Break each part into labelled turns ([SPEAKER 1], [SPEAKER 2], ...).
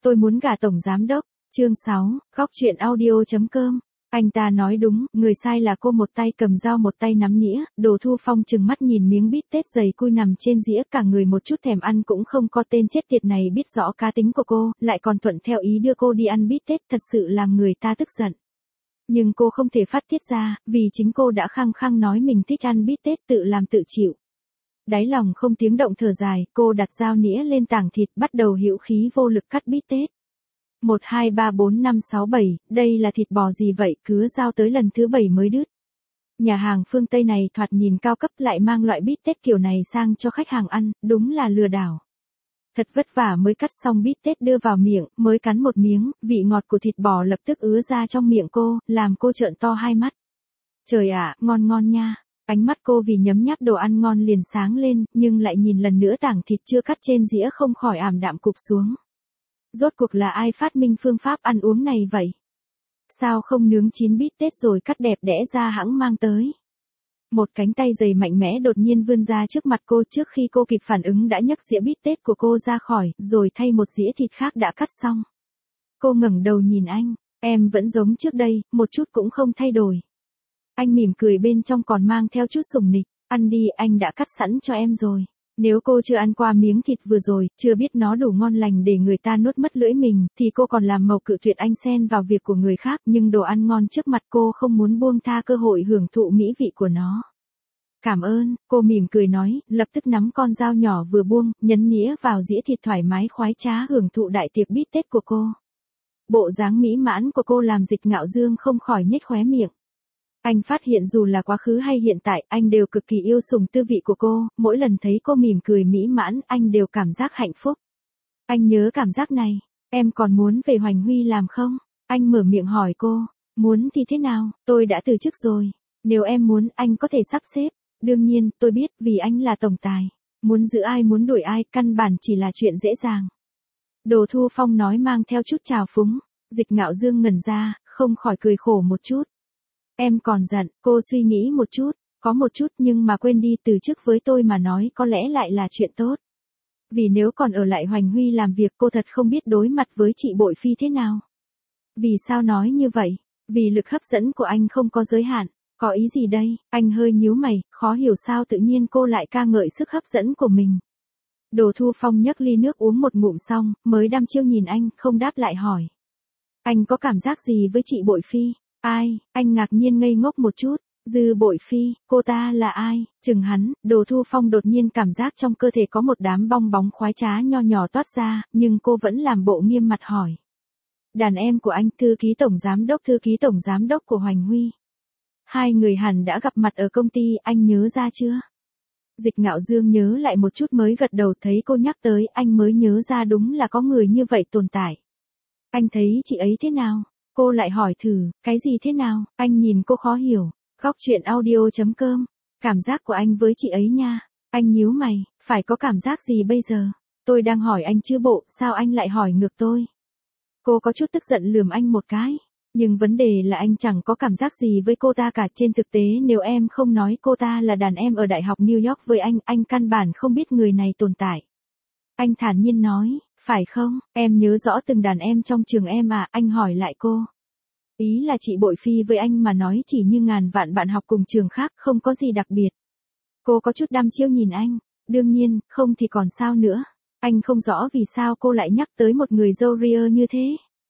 [SPEAKER 1] tôi muốn gả tổng giám đốc. Chương 6, góc chuyện audio.com. Anh ta nói đúng, người sai là cô, một tay cầm dao một tay nắm nĩa. Đồ Thu Phong trừng mắt nhìn miếng bít tết dày cui nằm trên dĩa, cả người một chút thèm ăn cũng không có. Tên chết tiệt này biết rõ cá tính của cô, lại còn thuận theo ý đưa cô đi ăn bít tết, thật sự làm người ta tức giận. Nhưng cô không thể phát tiết ra, vì chính cô đã khăng khăng nói mình thích ăn bít tết, tự làm tự chịu. Đáy lòng không tiếng động thở dài, cô đặt dao nĩa lên tảng thịt, bắt đầu hữu khí vô lực cắt bít tết. 1, 2, 3, 4, 5, 6, 7, đây là thịt bò gì vậy, cứ giao tới lần thứ 7 mới đứt. Nhà hàng phương Tây này thoạt nhìn cao cấp, lại mang loại bít tết kiểu này sang cho khách hàng ăn, đúng là lừa đảo. Thật vất vả mới cắt xong bít tết đưa vào miệng, mới cắn một miếng, vị ngọt của thịt bò lập tức ứa ra trong miệng cô, làm cô trợn to hai mắt. Trời ạ, ngon ngon nha. Ánh mắt cô vì nhấm nháp đồ ăn ngon liền sáng lên, nhưng lại nhìn lần nữa tảng thịt chưa cắt trên dĩa không khỏi ảm đạm cụp xuống. Rốt cuộc là ai phát minh phương pháp ăn uống này vậy? Sao không nướng chín bít tết rồi cắt đẹp đẽ ra hãng mang tới? Một cánh tay dày mạnh mẽ đột nhiên vươn ra trước mặt cô, trước khi cô kịp phản ứng đã nhấc dĩa bít tết của cô ra khỏi, rồi thay một dĩa thịt khác đã cắt xong. Cô ngẩng đầu nhìn anh, em vẫn giống trước đây, một chút cũng không thay đổi. Anh mỉm cười bên trong còn mang theo chút sủng nịch, ăn đi, anh đã cắt sẵn cho em rồi. Nếu cô chưa ăn qua miếng thịt vừa rồi, chưa biết nó đủ ngon lành để người ta nuốt mất lưỡi mình, thì cô còn làm màu cự tuyệt anh xen vào việc của người khác, nhưng đồ ăn ngon trước mặt cô không muốn buông tha cơ hội hưởng thụ mỹ vị của nó. Cảm ơn, cô mỉm cười nói, lập tức nắm con dao nhỏ vừa buông, nhấn nĩa vào dĩa thịt thoải mái khoái trá hưởng thụ đại tiệc bít tết của cô. Bộ dáng mỹ mãn của cô làm Dịch Ngạo Dương không khỏi nhếch khóe miệng. Anh phát hiện dù là quá khứ hay hiện tại, anh đều cực kỳ yêu sủng tư vị của cô, mỗi lần thấy cô mỉm cười mỹ mãn, anh đều cảm giác hạnh phúc. Anh nhớ cảm giác này, em còn muốn về Hoành Huy làm không? Anh mở miệng hỏi cô, muốn thì thế nào, tôi đã từ chức rồi, nếu em muốn anh có thể sắp xếp, đương nhiên, tôi biết, vì anh là tổng tài, muốn giữ ai muốn đuổi ai, căn bản chỉ là chuyện dễ dàng. Đồ Thu Phong nói mang theo chút trào phúng, Dịch Ngạo Dương ngẩn ra, không khỏi cười khổ một chút. Em còn giận, cô suy nghĩ một chút, có một chút nhưng mà quên đi, từ chức với tôi mà nói có lẽ lại là chuyện tốt. Vì nếu còn ở lại Hoành Huy làm việc cô thật không biết đối mặt với chị Bội Phi thế nào. Vì sao nói như vậy? Vì lực hấp dẫn của anh không có giới hạn. Có ý gì đây? Anh hơi nhíu mày, khó hiểu sao tự nhiên cô lại ca ngợi sức hấp dẫn của mình. Đồ Thu Phong nhấc ly nước uống một ngụm xong, mới đăm chiêu nhìn anh, không đáp lại hỏi. Anh có cảm giác gì với chị Bội Phi? Ai? Anh ngạc nhiên ngây ngốc một chút. Dư Bội Phi, cô ta là ai? Chừng hắn, Đồ Thu Phong đột nhiên cảm giác trong cơ thể có một đám bong bóng khoái trá nho nhỏ toát ra, nhưng cô vẫn làm bộ nghiêm mặt hỏi. Đàn em của anh, thư ký tổng giám đốc của Hoành Huy. Hai người hẳn đã gặp mặt ở công ty, anh nhớ ra chưa? Dịch Ngạo Dương nhớ lại một chút mới gật đầu, thấy cô nhắc tới, anh mới nhớ ra đúng là có người như vậy tồn tại. Anh thấy chị ấy thế nào? Cô lại hỏi thử, cái gì thế nào? Anh nhìn cô khó hiểu. Góc chuyện audio.com. Cảm giác của anh với chị ấy nha. Anh nhíu mày, phải có cảm giác gì bây giờ? Tôi đang hỏi anh chứ bộ, sao anh lại hỏi ngược tôi? Cô có chút tức giận lườm anh một cái. Nhưng vấn đề là anh chẳng có cảm giác gì với cô ta cả. Trên thực tế nếu em không nói cô ta là đàn em ở Đại học New York với anh căn bản không biết người này tồn tại. Anh thản nhiên nói, phải không, em nhớ rõ từng đàn em trong trường em à, anh hỏi lại cô. Ý là chị Bội Phi với anh mà nói chỉ như ngàn vạn bạn học cùng trường khác, không có gì đặc biệt. Cô có chút đăm chiêu nhìn anh, đương nhiên, không thì còn sao nữa. Anh không rõ vì sao cô lại nhắc tới một người dâu ria như thế.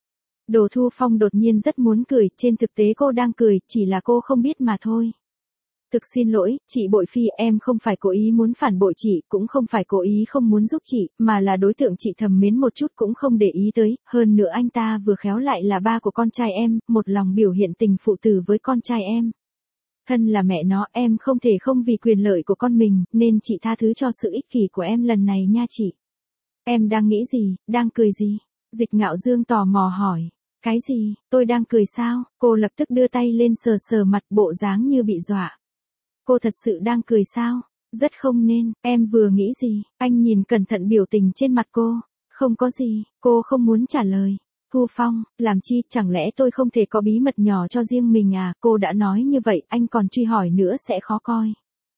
[SPEAKER 1] Đồ Thu Phong đột nhiên rất muốn cười, trên thực tế cô đang cười, chỉ là cô không biết mà thôi. Thực xin lỗi, chị Bội Phi, em không phải cố ý muốn phản bội chị, cũng không phải cố ý không muốn giúp chị, mà là đối tượng chị thầm mến một chút cũng không để ý tới, hơn nữa anh ta vừa khéo lại là ba của con trai em, một lòng biểu hiện tình phụ tử với con trai em. Thân là mẹ nó, em không thể không vì quyền lợi của con mình, nên chị tha thứ cho sự ích kỷ của em lần này nha chị. Em đang nghĩ gì, đang cười gì? Dịch Ngạo Dương tò mò hỏi. Cái gì, tôi đang cười sao? Cô lập tức đưa tay lên sờ sờ mặt, bộ dáng như bị dọa. Cô thật sự đang cười sao? Rất không nên, em vừa nghĩ gì? Anh nhìn cẩn thận biểu tình trên mặt cô. Không có gì, cô không muốn trả lời. Thu Phong, làm chi, chẳng lẽ tôi không thể có bí mật nhỏ cho riêng mình à? Cô đã nói như vậy, anh còn truy hỏi nữa sẽ khó coi.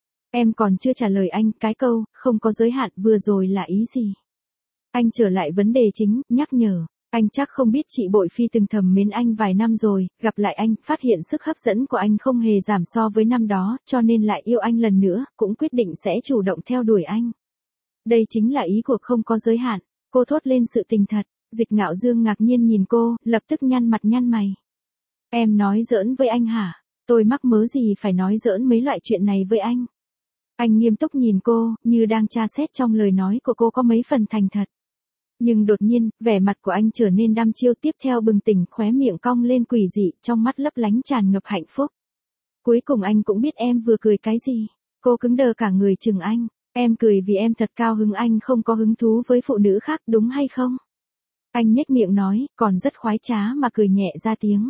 [SPEAKER 1] Em còn chưa trả lời anh, cái câu, không có giới hạn vừa rồi là ý gì? Anh trở lại vấn đề chính, nhắc nhở. Anh chắc không biết chị Bội Phi từng thầm mến anh vài năm rồi, gặp lại anh, phát hiện sức hấp dẫn của anh không hề giảm so với năm đó, cho nên lại yêu anh lần nữa, cũng quyết định sẽ chủ động theo đuổi anh. Đây chính là ý của không có giới hạn. Cô thốt lên sự tình thật. Dịch Ngạo Dương ngạc nhiên nhìn cô, lập tức nhăn mặt nhăn mày. Em nói giỡn với anh hả? Tôi mắc mớ gì phải nói giỡn mấy loại chuyện này với anh? Anh nghiêm túc nhìn cô, như đang tra xét trong lời nói của cô có mấy phần thành thật. Nhưng đột nhiên, vẻ mặt của anh trở nên đăm chiêu, tiếp theo bừng tỉnh, khóe miệng cong lên quỷ dị, trong mắt lấp lánh tràn ngập hạnh phúc. Cuối cùng anh cũng biết em vừa cười cái gì. Cô cứng đờ cả người chừng anh. Em cười vì em thật cao hứng, anh không có hứng thú với phụ nữ khác đúng hay không? Anh nhếch miệng nói, còn rất khoái trá mà cười nhẹ ra tiếng.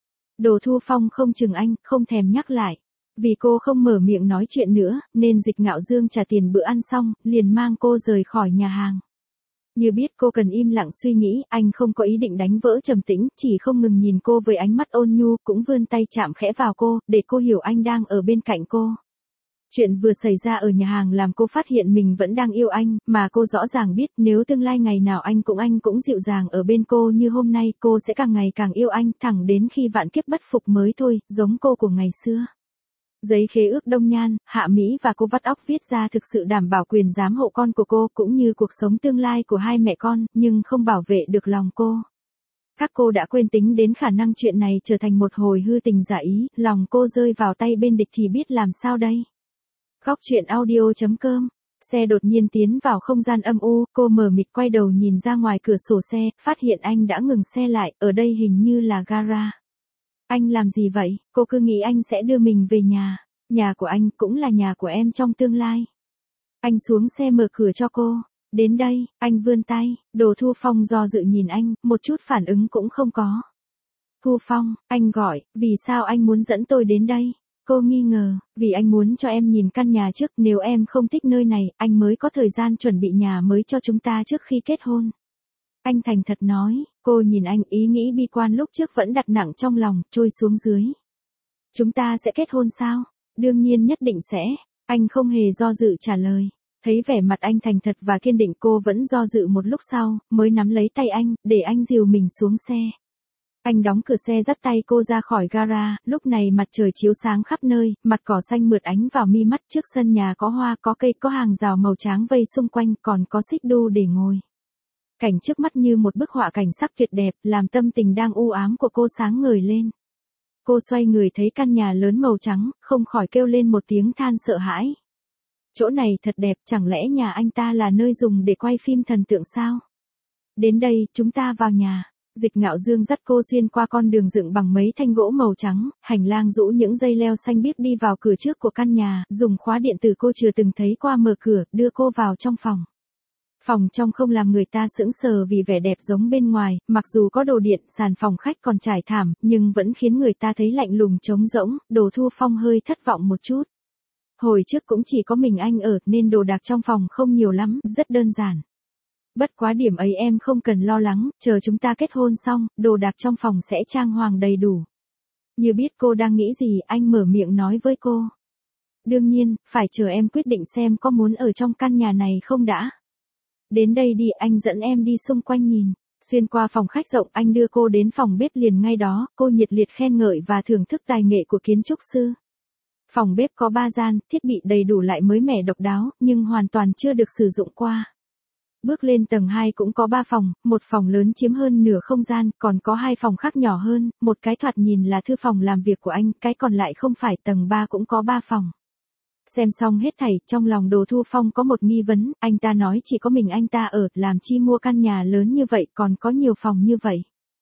[SPEAKER 1] Đồ Thu Phong không chừng anh, không thèm nhắc lại. Vì cô không mở miệng nói chuyện nữa, nên Dịch Ngạo Dương trả tiền bữa ăn xong, liền mang cô rời khỏi nhà hàng. Như biết cô cần im lặng suy nghĩ, anh không có ý định đánh vỡ trầm tĩnh, chỉ không ngừng nhìn cô với ánh mắt ôn nhu, cũng vươn tay chạm khẽ vào cô, để cô hiểu anh đang ở bên cạnh cô. Chuyện vừa xảy ra ở nhà hàng làm cô phát hiện mình vẫn đang yêu anh, mà cô rõ ràng biết nếu tương lai ngày nào anh cũng dịu dàng ở bên cô như hôm nay, cô sẽ càng ngày càng yêu anh, thẳng đến khi vạn kiếp bất phục mới thôi, giống cô của ngày xưa. Giấy khế ước Đông Nhan, Hạ Mỹ và cô vắt óc viết ra thực sự đảm bảo quyền giám hộ con của cô cũng như cuộc sống tương lai của hai mẹ con, nhưng không bảo vệ được lòng cô. Các cô đã quên tính đến khả năng chuyện này trở thành một hồi hư tình giả ý, lòng cô rơi vào tay bên địch thì biết làm sao đây. Góc truyện audio.com. Xe đột nhiên tiến vào không gian âm u, cô mờ mịt quay đầu nhìn ra ngoài cửa sổ xe, phát hiện anh đã ngừng xe lại, ở đây hình như là gara. Anh làm gì vậy? Cô cứ nghĩ anh sẽ đưa mình về nhà. Nhà của anh cũng là nhà của em trong tương lai. Anh xuống xe mở cửa cho cô. Đến đây, anh vươn tay, Đồ Thu Phong do dự nhìn anh, một chút phản ứng cũng không có. Thu Phong, anh gọi, vì sao anh muốn dẫn tôi đến đây? Cô nghi ngờ, vì anh muốn cho em nhìn căn nhà trước, nếu em không thích nơi này, anh mới có thời gian chuẩn bị nhà mới cho chúng ta trước khi kết hôn. Anh thành thật nói, cô nhìn anh, ý nghĩ bi quan lúc trước vẫn đặt nặng trong lòng, trôi xuống dưới. Chúng ta sẽ kết hôn sao? Đương nhiên nhất định sẽ. Anh không hề do dự trả lời. Thấy vẻ mặt anh thành thật và kiên định, cô vẫn do dự một lúc sau, mới nắm lấy tay anh, để anh dìu mình xuống xe. Anh đóng cửa xe dắt tay cô ra khỏi gara, lúc này mặt trời chiếu sáng khắp nơi, mặt cỏ xanh mượt ánh vào mi mắt, trước sân nhà có hoa, có cây, có hàng rào màu trắng vây xung quanh, còn có xích đu để ngồi. Cảnh trước mắt như một bức họa cảnh sắc tuyệt đẹp, làm tâm tình đang u ám của cô sáng ngời lên. Cô xoay người thấy căn nhà lớn màu trắng, không khỏi kêu lên một tiếng than sợ hãi. Chỗ này thật đẹp, chẳng lẽ nhà anh ta là nơi dùng để quay phim thần tượng sao? Đến đây, chúng ta vào nhà. Dịch Ngạo Dương dắt cô xuyên qua con đường dựng bằng mấy thanh gỗ màu trắng, hành lang rũ những dây leo xanh biếc đi vào cửa trước của căn nhà, dùng khóa điện tử cô chưa từng thấy qua mở cửa, đưa cô vào trong phòng. Phòng trong không làm người ta sững sờ vì vẻ đẹp giống bên ngoài, mặc dù có đồ điện, sàn phòng khách còn trải thảm, nhưng vẫn khiến người ta thấy lạnh lùng trống rỗng, Đồ Thu Phong hơi thất vọng một chút. Hồi trước cũng chỉ có mình anh ở, nên đồ đạc trong phòng không nhiều lắm, rất đơn giản. Bất quá điểm ấy em không cần lo lắng, chờ chúng ta kết hôn xong, đồ đạc trong phòng sẽ trang hoàng đầy đủ. Như biết cô đang nghĩ gì, anh mở miệng nói với cô. Đương nhiên, phải chờ em quyết định xem có muốn ở trong căn nhà này không đã. Đến đây đi, anh dẫn em đi xung quanh nhìn. Xuyên qua phòng khách rộng, anh đưa cô đến phòng bếp liền ngay đó, cô nhiệt liệt khen ngợi và thưởng thức tài nghệ của kiến trúc sư. Phòng bếp có 3 gian, thiết bị đầy đủ lại mới mẻ độc đáo, nhưng hoàn toàn chưa được sử dụng qua. Bước lên tầng 2 cũng có 3 phòng, một phòng lớn chiếm hơn nửa không gian, còn có 2 phòng khác nhỏ hơn, một cái thoạt nhìn là thư phòng làm việc của anh, cái còn lại không phải, tầng 3 cũng có 3 phòng. Xem xong hết thảy, trong lòng Đồ Thu Phong có một nghi vấn, anh ta nói chỉ có mình anh ta ở, làm chi mua căn nhà lớn như vậy, còn có nhiều phòng như vậy.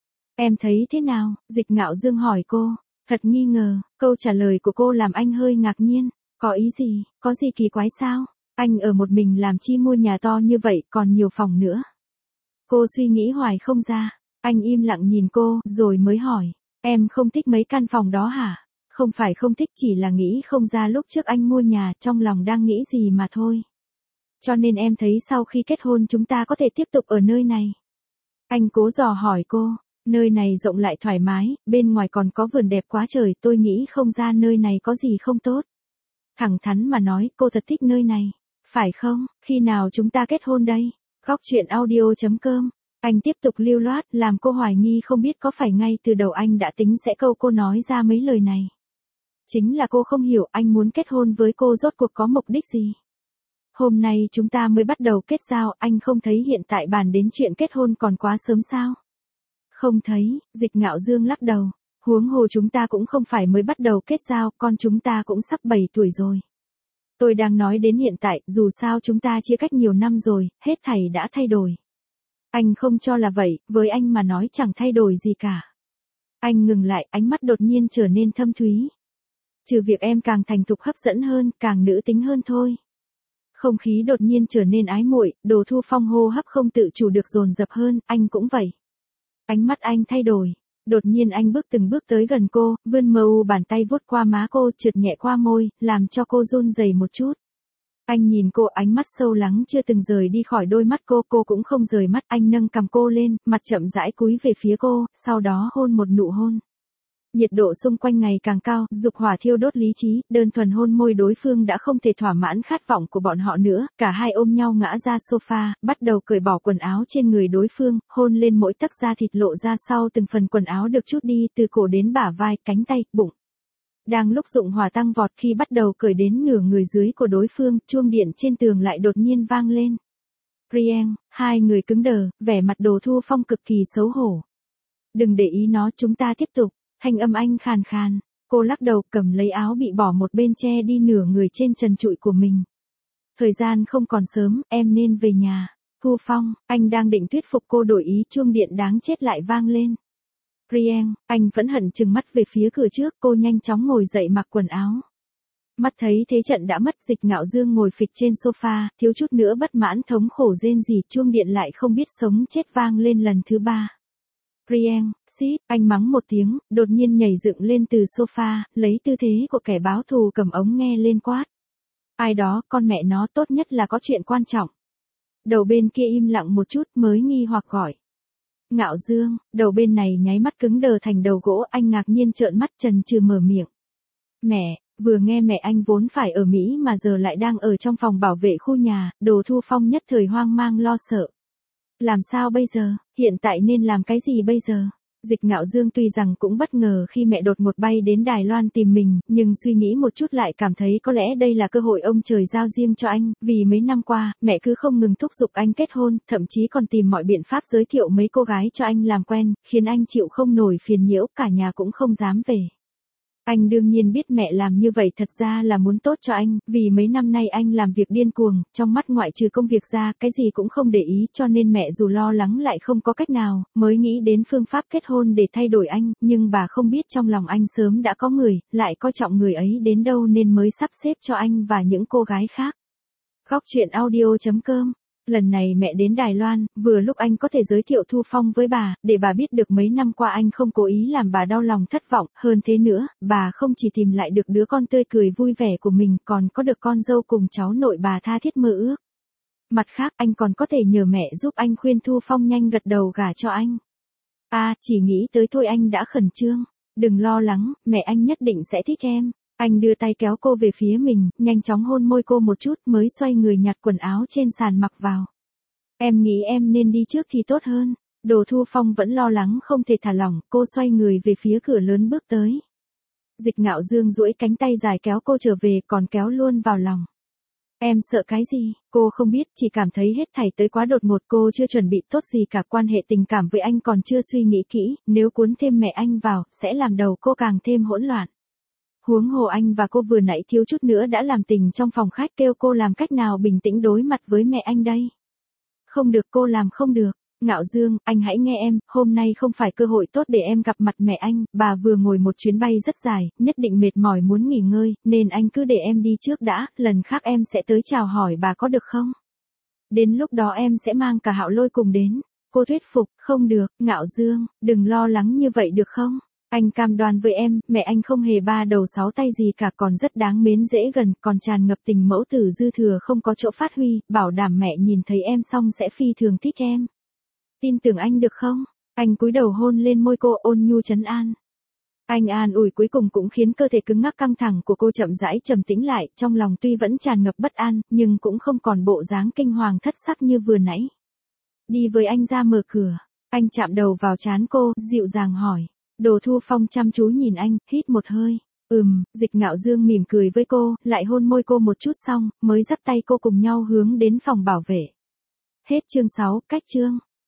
[SPEAKER 1] Em thấy thế nào? Dịch Ngạo Dương hỏi cô. Thật nghi ngờ, câu trả lời của cô làm anh hơi ngạc nhiên. Có ý gì, có gì kỳ quái sao? Anh ở một mình làm chi mua nhà to như vậy, còn nhiều phòng nữa. Cô suy nghĩ hoài không ra. Anh im lặng nhìn cô, rồi mới hỏi. Em không thích mấy căn phòng đó hả? Không phải không thích, chỉ là nghĩ không ra lúc trước anh mua nhà, trong lòng đang nghĩ gì mà thôi. Cho nên em thấy sau khi kết hôn chúng ta có thể tiếp tục ở nơi này. Anh cố dò hỏi cô. Nơi này rộng lại thoải mái, bên ngoài còn có vườn đẹp quá trời, tôi nghĩ không ra nơi này có gì không tốt. Thẳng thắn mà nói, cô thật thích nơi này. Phải không? Khi nào chúng ta kết hôn đây? Góc truyện audio.com Anh tiếp tục lưu loát, làm cô hoài nghi không biết có phải ngay từ đầu anh đã tính sẽ câu cô nói ra mấy lời này. Chính là cô không hiểu anh muốn kết hôn với cô rốt cuộc có mục đích gì. Hôm nay chúng ta mới bắt đầu kết giao, anh không thấy hiện tại bàn đến chuyện kết hôn còn quá sớm sao? Không thấy, Dịch Ngạo Dương lắc đầu. Huống hồ chúng ta cũng không phải mới bắt đầu kết giao, con chúng ta cũng sắp 7 tuổi rồi. Tôi đang nói đến hiện tại, dù sao chúng ta chia cách nhiều năm rồi, hết thảy đã thay đổi. Anh không cho là vậy, với anh mà nói chẳng thay đổi gì cả. Anh ngừng lại, ánh mắt đột nhiên trở nên thâm thúy. Trừ việc em càng thành thục hấp dẫn hơn, càng nữ tính hơn thôi. Không khí đột nhiên trở nên ái muội, Đồ Thu Phong hô hấp không tự chủ được dồn dập hơn, anh cũng vậy. Ánh mắt anh thay đổi. Đột nhiên anh bước từng bước tới gần cô, vươn mờ u bàn tay vuốt qua má cô, trượt nhẹ qua môi, làm cho cô run rẩy một chút. Anh nhìn cô, ánh mắt sâu lắng chưa từng rời đi khỏi đôi mắt cô cũng không rời mắt. Anh nâng cằm cô lên, mặt chậm rãi cúi về phía cô, sau đó hôn một nụ hôn. Nhiệt độ xung quanh ngày càng cao, dục hỏa thiêu đốt lý trí, đơn thuần hôn môi đối phương đã không thể thỏa mãn khát vọng của bọn họ nữa, cả hai ôm nhau ngã ra sofa, bắt đầu cởi bỏ quần áo trên người đối phương, hôn lên mỗi tấc da thịt lộ ra sau từng phần quần áo được trút đi từ cổ đến bả vai, cánh tay, bụng. Đang lúc dụng hỏa tăng vọt khi bắt đầu cởi đến nửa người dưới của đối phương, chuông điện trên tường lại đột nhiên vang lên. Brienne, hai người cứng đờ, vẻ mặt Đồ Thu Phong cực kỳ xấu hổ. Đừng để ý nó, chúng ta tiếp tục. Thanh âm anh khàn khàn, cô lắc đầu cầm lấy áo bị bỏ một bên che đi nửa người trên trần trụi của mình. Thời gian không còn sớm, em nên về nhà. Thu Phong, anh đang định thuyết phục cô đổi ý, chuông điện đáng chết lại vang lên. Brienne, anh vẫn hận chừng mắt về phía cửa trước, cô nhanh chóng ngồi dậy mặc quần áo. Mắt thấy thế trận đã mất, Dịch Ngạo Dương ngồi phịch trên sofa, thiếu chút nữa bất mãn thống khổ rên rỉ, chuông điện lại không biết sống chết vang lên lần thứ 3. Brienne, xít, anh mắng một tiếng, đột nhiên nhảy dựng lên từ sofa, lấy tư thế của kẻ báo thù cầm ống nghe lên quát. Ai đó, con mẹ nó, tốt nhất là có chuyện quan trọng. Đầu bên kia im lặng một chút mới nghi hoặc gọi. Ngạo Dương, đầu bên này nháy mắt cứng đờ thành đầu gỗ, anh ngạc nhiên trợn mắt chần chừ mở miệng. Mẹ, vừa nghe mẹ anh vốn phải ở Mỹ mà giờ lại đang ở trong phòng bảo vệ khu nhà, Đồ Thu Phong nhất thời hoang mang lo sợ. Làm sao bây giờ, hiện tại nên làm cái gì bây giờ? Dịch Ngạo Dương tuy rằng cũng bất ngờ khi mẹ đột ngột bay đến Đài Loan tìm mình, nhưng suy nghĩ một chút lại cảm thấy có lẽ đây là cơ hội ông trời giao riêng cho anh, vì mấy năm qua, mẹ cứ không ngừng thúc giục anh kết hôn, thậm chí còn tìm mọi biện pháp giới thiệu mấy cô gái cho anh làm quen, khiến anh chịu không nổi phiền nhiễu, cả nhà cũng không dám về. Anh đương nhiên biết mẹ làm như vậy thật ra là muốn tốt cho anh, vì mấy năm nay anh làm việc điên cuồng, trong mắt ngoại trừ công việc ra, cái gì cũng không để ý, cho nên mẹ dù lo lắng lại không có cách nào, mới nghĩ đến phương pháp kết hôn để thay đổi anh, nhưng bà không biết trong lòng anh sớm đã có người, lại coi trọng người ấy đến đâu nên mới sắp xếp cho anh và những cô gái khác. Góc truyện audio.com. Lần này mẹ đến Đài Loan, vừa lúc anh có thể giới thiệu Thu Phong với bà, để bà biết được mấy năm qua anh không cố ý làm bà đau lòng thất vọng, hơn thế nữa, bà không chỉ tìm lại được đứa con tươi cười vui vẻ của mình, còn có được con dâu cùng cháu nội bà tha thiết mơ ước. Mặt khác, anh còn có thể nhờ mẹ giúp anh khuyên Thu Phong nhanh gật đầu gả cho anh. Chỉ nghĩ tới thôi anh đã khẩn trương. Đừng lo lắng, mẹ anh nhất định sẽ thích em. Anh đưa tay kéo cô về phía mình, nhanh chóng hôn môi cô một chút mới xoay người nhặt quần áo trên sàn mặc vào. Em nghĩ em nên đi trước thì tốt hơn. Đồ Thu Phong vẫn lo lắng không thể thả lỏng, cô xoay người về phía cửa lớn bước tới. Dịch Ngạo Dương duỗi cánh tay dài kéo cô trở về còn kéo luôn vào lòng. Em sợ cái gì? Cô không biết, chỉ cảm thấy hết thảy tới quá đột ngột, cô chưa chuẩn bị tốt gì cả, quan hệ tình cảm với anh còn chưa suy nghĩ kỹ, nếu cuốn thêm mẹ anh vào, sẽ làm đầu cô càng thêm hỗn loạn. Huống hồ anh và cô vừa nãy thiếu chút nữa đã làm tình trong phòng khách, kêu cô làm cách nào bình tĩnh đối mặt với mẹ anh đây? Không được, cô làm không được. Ngạo Dương, anh hãy nghe em, hôm nay không phải cơ hội tốt để em gặp mặt mẹ anh, bà vừa ngồi một chuyến bay rất dài, nhất định mệt mỏi muốn nghỉ ngơi, nên anh cứ để em đi trước đã, lần khác em sẽ tới chào hỏi bà có được không? Đến lúc đó em sẽ mang cả Hạo Lôi cùng đến. Cô thuyết phục, không được, Ngạo Dương, đừng lo lắng như vậy được không? Anh cam đoan với em, mẹ anh không hề ba đầu sáu tay gì cả, còn rất đáng mến dễ gần, còn tràn ngập tình mẫu tử dư thừa không có chỗ phát huy, bảo đảm mẹ nhìn thấy em xong sẽ phi thường thích em. Tin tưởng anh được không? Anh cúi đầu hôn lên môi cô, ôn nhu trấn an. Anh an ủi cuối cùng cũng khiến cơ thể cứng ngắc căng thẳng của cô chậm rãi trầm tĩnh lại, trong lòng tuy vẫn tràn ngập bất an, nhưng cũng không còn bộ dáng kinh hoàng thất sắc như vừa nãy. đi với anh ra mở cửa. Anh chạm đầu vào trán cô, dịu dàng hỏi. Đồ Thu Phong chăm chú nhìn anh, hít một hơi. Dịch Ngạo Dương mỉm cười với cô, lại hôn môi cô một chút xong, mới dắt tay cô cùng nhau hướng đến phòng bảo vệ. Hết chương 6, cách chương.